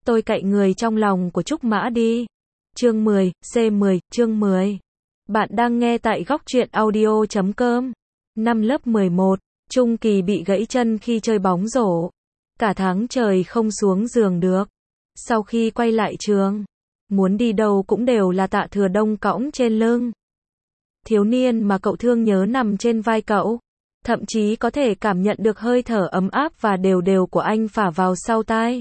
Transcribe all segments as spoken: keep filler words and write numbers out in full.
Tôi cậy người trong lòng của Trúc Mã đi. Chương mười, C mười, chương mười. Bạn đang nghe tại góc truyện audio chấm com. Năm lớp mười một, Trung Kỳ bị gãy chân khi chơi bóng rổ. Cả tháng trời không xuống giường được. Sau khi quay lại trường, muốn đi đâu cũng đều là Tạ Thừa Đông cõng trên lưng. Thiếu niên mà cậu thương nhớ nằm trên vai cậu. Thậm chí có thể cảm nhận được hơi thở ấm áp và đều đều của anh phả vào sau tai.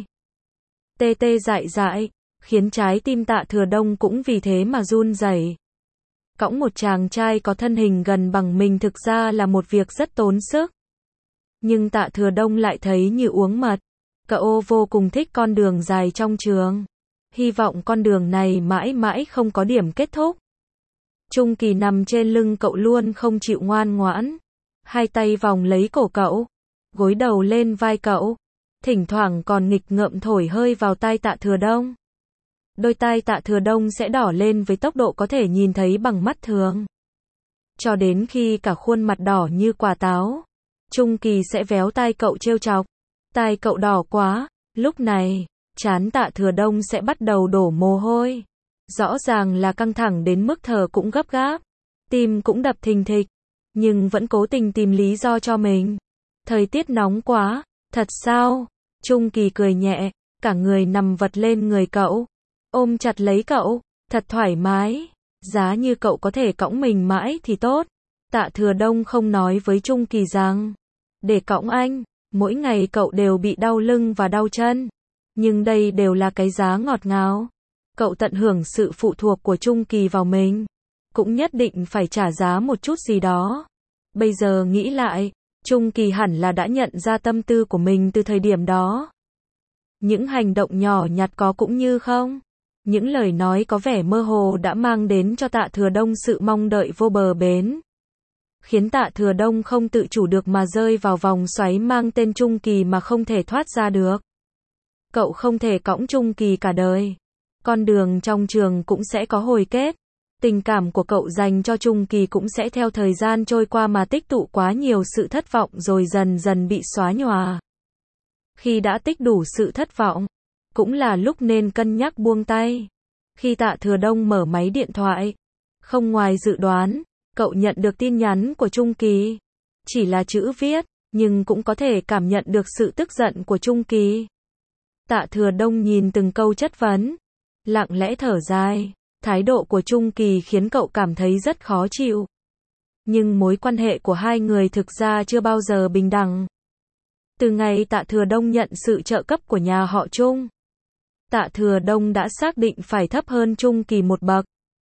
Tê tê dại dại, khiến trái tim Tạ Thừa Đông cũng vì thế mà run rẩy. Cõng một chàng trai có thân hình gần bằng mình thực ra là một việc rất tốn sức. Nhưng Tạ Thừa Đông lại thấy như uống mật. Cậu vô cùng thích con đường dài trong trường. Hy vọng con đường này mãi mãi không có điểm kết thúc. Trung Kỳ nằm trên lưng cậu luôn không chịu ngoan ngoãn. Hai tay vòng lấy cổ cậu, gối đầu lên vai cậu, thỉnh thoảng còn nghịch ngợm thổi hơi vào tai Tạ Thừa Đông. Đôi tai Tạ Thừa Đông sẽ đỏ lên với tốc độ có thể nhìn thấy bằng mắt thường. Cho đến khi cả khuôn mặt đỏ như quả táo, Trung Kỳ sẽ véo tai cậu trêu chọc. Tai cậu đỏ quá, lúc này, trán Tạ Thừa Đông sẽ bắt đầu đổ mồ hôi. Rõ ràng là căng thẳng đến mức thở cũng gấp gáp, tim cũng đập thình thịch, nhưng vẫn cố tình tìm lý do cho mình. Thời tiết nóng quá, thật sao? Trung Kỳ cười nhẹ, cả người nằm vật lên người cậu, ôm chặt lấy cậu, thật thoải mái. Giá như cậu có thể cõng mình mãi thì tốt. Tạ Thừa Đông không nói với Trung Kỳ rằng, để cõng anh, mỗi ngày cậu đều bị đau lưng và đau chân. Nhưng đây đều là cái giá ngọt ngào. Cậu tận hưởng sự phụ thuộc của Trung Kỳ vào mình, cũng nhất định phải trả giá một chút gì đó. Bây giờ nghĩ lại, Trung Kỳ hẳn là đã nhận ra tâm tư của mình từ thời điểm đó. Những hành động nhỏ nhặt có cũng như không. Những lời nói có vẻ mơ hồ đã mang đến cho Tạ Thừa Đông sự mong đợi vô bờ bến. Khiến Tạ Thừa Đông không tự chủ được mà rơi vào vòng xoáy mang tên Trung Kỳ mà không thể thoát ra được. Cậu không thể cõng Trung Kỳ cả đời. Con đường trong trường cũng sẽ có hồi kết. Tình cảm của cậu dành cho Trung Kỳ cũng sẽ theo thời gian trôi qua mà tích tụ quá nhiều sự thất vọng rồi dần dần bị xóa nhòa. Khi đã tích đủ sự thất vọng, cũng là lúc nên cân nhắc buông tay. Khi Tạ Thừa Đông mở máy điện thoại, không ngoài dự đoán, cậu nhận được tin nhắn của Trung Kỳ. Chỉ là chữ viết, nhưng cũng có thể cảm nhận được sự tức giận của Trung Kỳ. Tạ Thừa Đông nhìn từng câu chất vấn, lặng lẽ thở dài. Thái độ của Trung Kỳ khiến cậu cảm thấy rất khó chịu. Nhưng mối quan hệ của hai người thực ra chưa bao giờ bình đẳng. Từ ngày Tạ Thừa Đông nhận sự trợ cấp của nhà họ Trung, Tạ Thừa Đông đã xác định phải thấp hơn Trung Kỳ một bậc.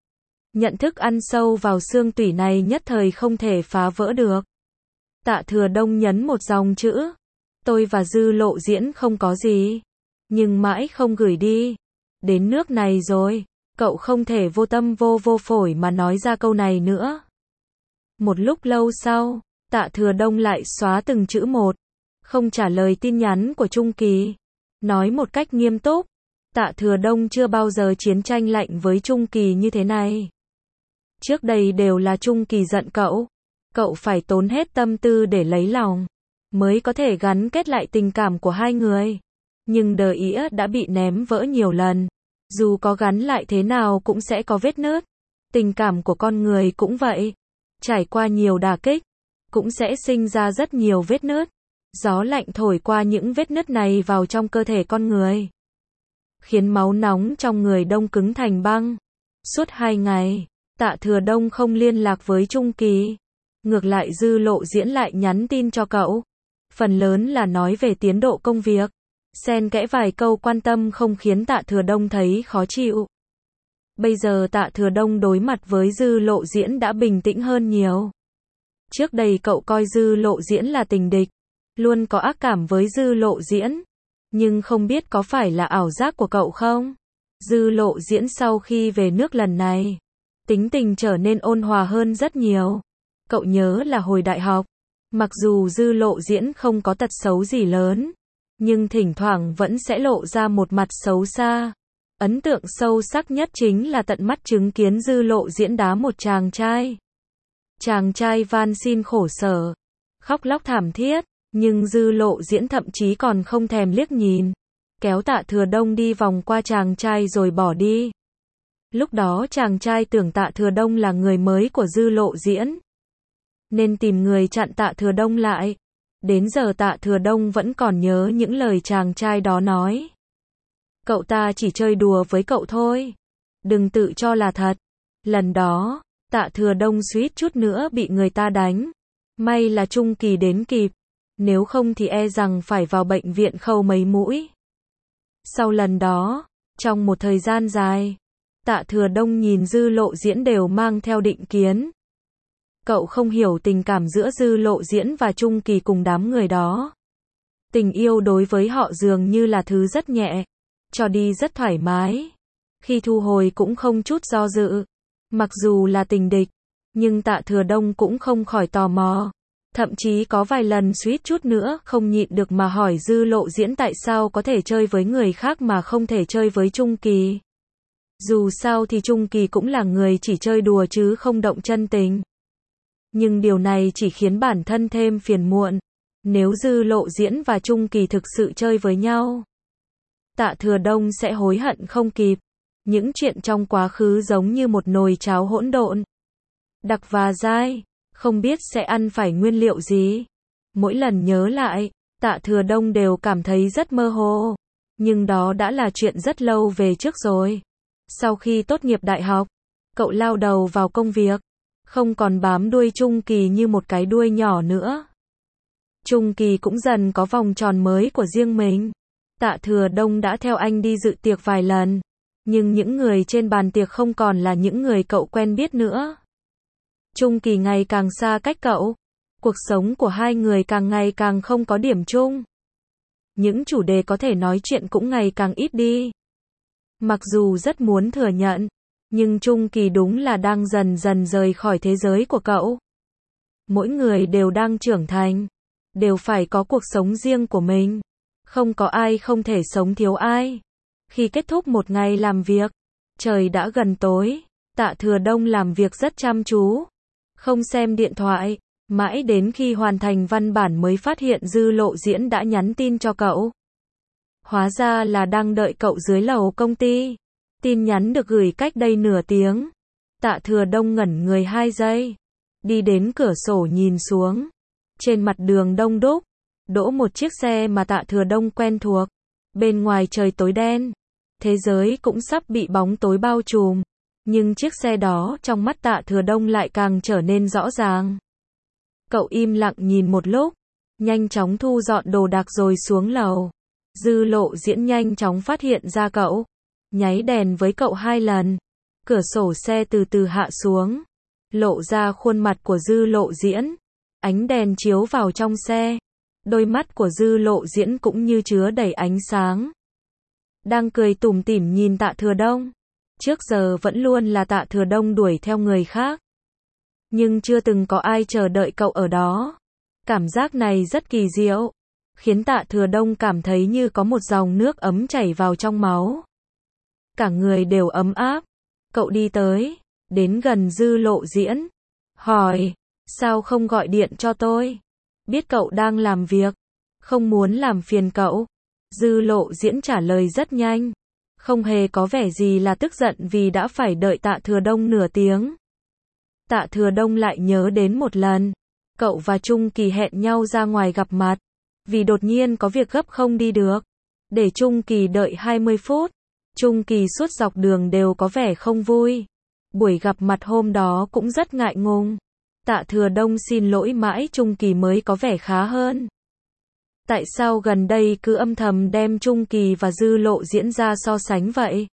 Nhận thức ăn sâu vào xương tủy này nhất thời không thể phá vỡ được. Tạ Thừa Đông nhấn một dòng chữ. Tôi và Dư Lộ Diễn không có gì. Nhưng mãi không gửi đi. Đến nước này rồi. Cậu không thể vô tâm vô vô phổi mà nói ra câu này nữa. Một lúc lâu sau, Tạ Thừa Đông lại xóa từng chữ một. Không trả lời tin nhắn của Trung Kỳ. Nói một cách nghiêm túc. Tạ Thừa Đông chưa bao giờ chiến tranh lạnh với Trung Kỳ như thế này. Trước đây đều là Trung Kỳ giận cậu. Cậu phải tốn hết tâm tư để lấy lòng. Mới có thể gắn kết lại tình cảm của hai người. Nhưng đời ĩa đã bị ném vỡ nhiều lần. Dù có gắn lại thế nào cũng sẽ có vết nứt. Tình cảm của con người cũng vậy. Trải qua nhiều đả kích, cũng sẽ sinh ra rất nhiều vết nứt. Gió lạnh thổi qua những vết nứt này vào trong cơ thể con người. Khiến máu nóng trong người đông cứng thành băng. Suốt hai ngày, Tạ Thừa Đông không liên lạc với Trung Kỳ. Ngược lại Dư Lộ Diễn lại nhắn tin cho cậu. Phần lớn là nói về tiến độ công việc. Xen kẽ vài câu quan tâm không khiến Tạ Thừa Đông thấy khó chịu. Bây giờ Tạ Thừa Đông đối mặt với Dư Lộ Diễn đã bình tĩnh hơn nhiều. Trước đây cậu coi Dư Lộ Diễn là tình địch, luôn có ác cảm với Dư Lộ Diễn. Nhưng không biết có phải là ảo giác của cậu không? Dư Lộ Diễn sau khi về nước lần này, tính tình trở nên ôn hòa hơn rất nhiều. Cậu nhớ là hồi đại học, mặc dù Dư Lộ Diễn không có tật xấu gì lớn, nhưng thỉnh thoảng vẫn sẽ lộ ra một mặt xấu xa. Ấn tượng sâu sắc nhất chính là tận mắt chứng kiến Dư Lộ Diễn đá một chàng trai. Chàng trai van xin khổ sở, khóc lóc thảm thiết, nhưng Dư Lộ Diễn thậm chí còn không thèm liếc nhìn. kéo Tạ Thừa Đông đi vòng qua chàng trai rồi bỏ đi. Lúc đó chàng trai tưởng Tạ Thừa Đông là người mới của Dư Lộ Diễn, nên tìm người chặn Tạ Thừa Đông lại. Đến giờ Tạ Thừa Đông vẫn còn nhớ những lời chàng trai đó nói. Cậu ta chỉ chơi đùa với cậu thôi. Đừng tự cho là thật. Lần đó, Tạ Thừa Đông suýt chút nữa bị người ta đánh. May là Trung Kỳ đến kịp. Nếu không thì e rằng phải vào bệnh viện khâu mấy mũi. Sau lần đó, trong một thời gian dài, Tạ Thừa Đông nhìn Dư Lộ Diễn đều mang theo định kiến. Cậu không hiểu tình cảm giữa Dư Lộ Diễn và Trung Kỳ cùng đám người đó. Tình yêu đối với họ dường như là thứ rất nhẹ, cho đi rất thoải mái. Khi thu hồi cũng không chút do dự. Mặc dù là tình địch, nhưng Tạ Thừa Đông cũng không khỏi tò mò. Thậm chí có vài lần suýt chút nữa không nhịn được mà hỏi Dư Lộ Diễn tại sao có thể chơi với người khác mà không thể chơi với Trung Kỳ. Dù sao thì Trung Kỳ cũng là người chỉ chơi đùa chứ không động chân tình. Nhưng điều này chỉ khiến bản thân thêm phiền muộn. Nếu Dư Lộ Diễn và Trung Kỳ thực sự chơi với nhau, Tạ Thừa Đông sẽ hối hận không kịp. Những chuyện trong quá khứ giống như một nồi cháo hỗn độn, đặc và dai, không biết sẽ ăn phải nguyên liệu gì. Mỗi lần nhớ lại, Tạ Thừa Đông đều cảm thấy rất mơ hồ. Nhưng đó đã là chuyện rất lâu về trước rồi. Sau khi tốt nghiệp đại học, cậu lao đầu vào công việc, không còn bám đuôi Trung Kỳ như một cái đuôi nhỏ nữa. Trung Kỳ cũng dần có vòng tròn mới của riêng mình. Tạ Thừa Đông đã theo anh đi dự tiệc vài lần, nhưng những người trên bàn tiệc không còn là những người cậu quen biết nữa. Trung Kỳ ngày càng xa cách cậu, cuộc sống của hai người càng ngày càng không có điểm chung. Những chủ đề có thể nói chuyện cũng ngày càng ít đi. Mặc dù rất muốn thừa nhận, nhưng Trung Kỳ đúng là đang dần dần rời khỏi thế giới của cậu. Mỗi người đều đang trưởng thành, đều phải có cuộc sống riêng của mình. Không có ai không thể sống thiếu ai. Khi kết thúc một ngày làm việc, trời đã gần tối, Tạ Thừa Đông làm việc rất chăm chú, không xem điện thoại, mãi đến khi hoàn thành văn bản mới phát hiện Dư Lộ Diễn đã nhắn tin cho cậu. Hóa ra là đang đợi cậu dưới lầu công ty. Tin nhắn được gửi cách đây nửa tiếng. Tạ Thừa Đông ngẩn người hai giây, đi đến cửa sổ nhìn xuống. Trên mặt đường đông đúc, đỗ một chiếc xe mà Tạ Thừa Đông quen thuộc. Bên ngoài trời tối đen, thế giới cũng sắp bị bóng tối bao trùm. Nhưng chiếc xe đó trong mắt Tạ Thừa Đông lại càng trở nên rõ ràng. Cậu im lặng nhìn một lúc, nhanh chóng thu dọn đồ đạc rồi xuống lầu. Dư Lộ Diễn nhanh chóng phát hiện ra cậu, nháy đèn với cậu hai lần. Cửa sổ xe từ từ hạ xuống, lộ ra khuôn mặt của Dư Lộ Diễn. Ánh đèn chiếu vào trong xe, đôi mắt của Dư Lộ Diễn cũng như chứa đầy ánh sáng. Đang cười tủm tỉm nhìn Tạ Thừa Đông. Trước giờ vẫn luôn là Tạ Thừa Đông đuổi theo người khác, nhưng chưa từng có ai chờ đợi cậu ở đó. Cảm giác này rất kỳ diệu, khiến Tạ Thừa Đông cảm thấy như có một dòng nước ấm chảy vào trong máu. Cả người đều ấm áp. Cậu đi tới, đến gần Dư Lộ Diễn, hỏi, sao không gọi điện cho tôi? Biết cậu đang làm việc, không muốn làm phiền cậu. Dư Lộ Diễn trả lời rất nhanh, không hề có vẻ gì là tức giận vì đã phải đợi Tạ Thừa Đông nửa tiếng. Tạ Thừa Đông lại nhớ đến một lần, cậu và Trung Kỳ hẹn nhau ra ngoài gặp mặt, vì đột nhiên có việc gấp không đi được, để Trung Kỳ đợi hai mươi phút. Trung Kỳ suốt dọc đường đều có vẻ không vui. Buổi gặp mặt hôm đó cũng rất ngại ngùng. Tạ Thừa Đông xin lỗi mãi Trung Kỳ mới có vẻ khá hơn. Tại sao gần đây cứ âm thầm đem Trung Kỳ và Dư Lộ Diễn ra so sánh vậy?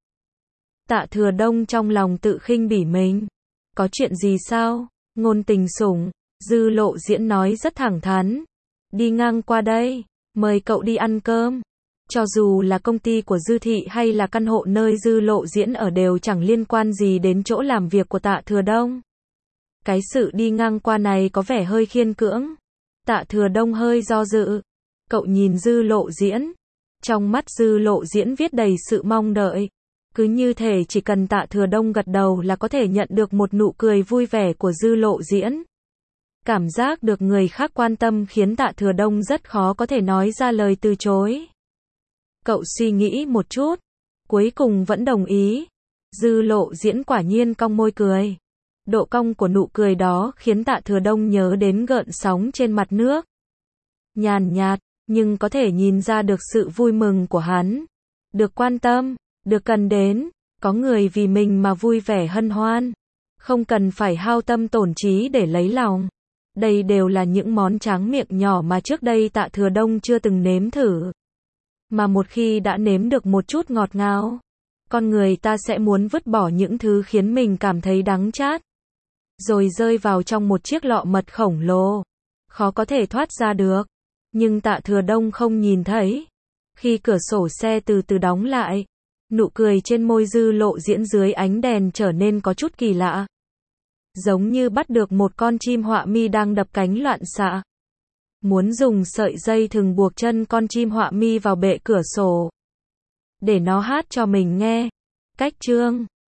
Tạ Thừa Đông trong lòng tự khinh bỉ mình. Có chuyện gì sao? Ngôn tình sủng, Dư Lộ Diễn nói rất thẳng thắn. Đi ngang qua đây, mời cậu đi ăn cơm. Cho dù là công ty của Dư Thị hay là căn hộ nơi Dư Lộ Diễn ở đều chẳng liên quan gì đến chỗ làm việc của Tạ Thừa Đông. Cái sự đi ngang qua này có vẻ hơi khiên cưỡng. Tạ Thừa Đông hơi do dự. Cậu nhìn Dư Lộ Diễn. Trong mắt Dư Lộ Diễn viết đầy sự mong đợi. Cứ như thể chỉ cần Tạ Thừa Đông gật đầu là có thể nhận được một nụ cười vui vẻ của Dư Lộ Diễn. Cảm giác được người khác quan tâm khiến Tạ Thừa Đông rất khó có thể nói ra lời từ chối. Cậu suy nghĩ một chút, cuối cùng vẫn đồng ý. Dư Lộ Diễn quả nhiên cong môi cười. Độ cong của nụ cười đó khiến Tạ Thừa Đông nhớ đến gợn sóng trên mặt nước. Nhàn nhạt, nhưng có thể nhìn ra được sự vui mừng của hắn. Được quan tâm, được cần đến, có người vì mình mà vui vẻ hân hoan. Không cần phải hao tâm tổn trí để lấy lòng. Đây đều là những món tráng miệng nhỏ mà trước đây Tạ Thừa Đông chưa từng nếm thử. Mà một khi đã nếm được một chút ngọt ngào, con người ta sẽ muốn vứt bỏ những thứ khiến mình cảm thấy đắng chát. Rồi rơi vào trong một chiếc lọ mật khổng lồ. Khó có thể thoát ra được. Nhưng Tạ Thừa Đông không nhìn thấy. Khi cửa sổ xe từ từ đóng lại, nụ cười trên môi Dư Lộ Diễn dưới ánh đèn trở nên có chút kỳ lạ. Giống như bắt được một con chim họa mi đang đập cánh loạn xạ. Muốn dùng sợi dây thừng buộc chân con chim họa mi vào bệ cửa sổ. Để nó hát cho mình nghe. Cách chương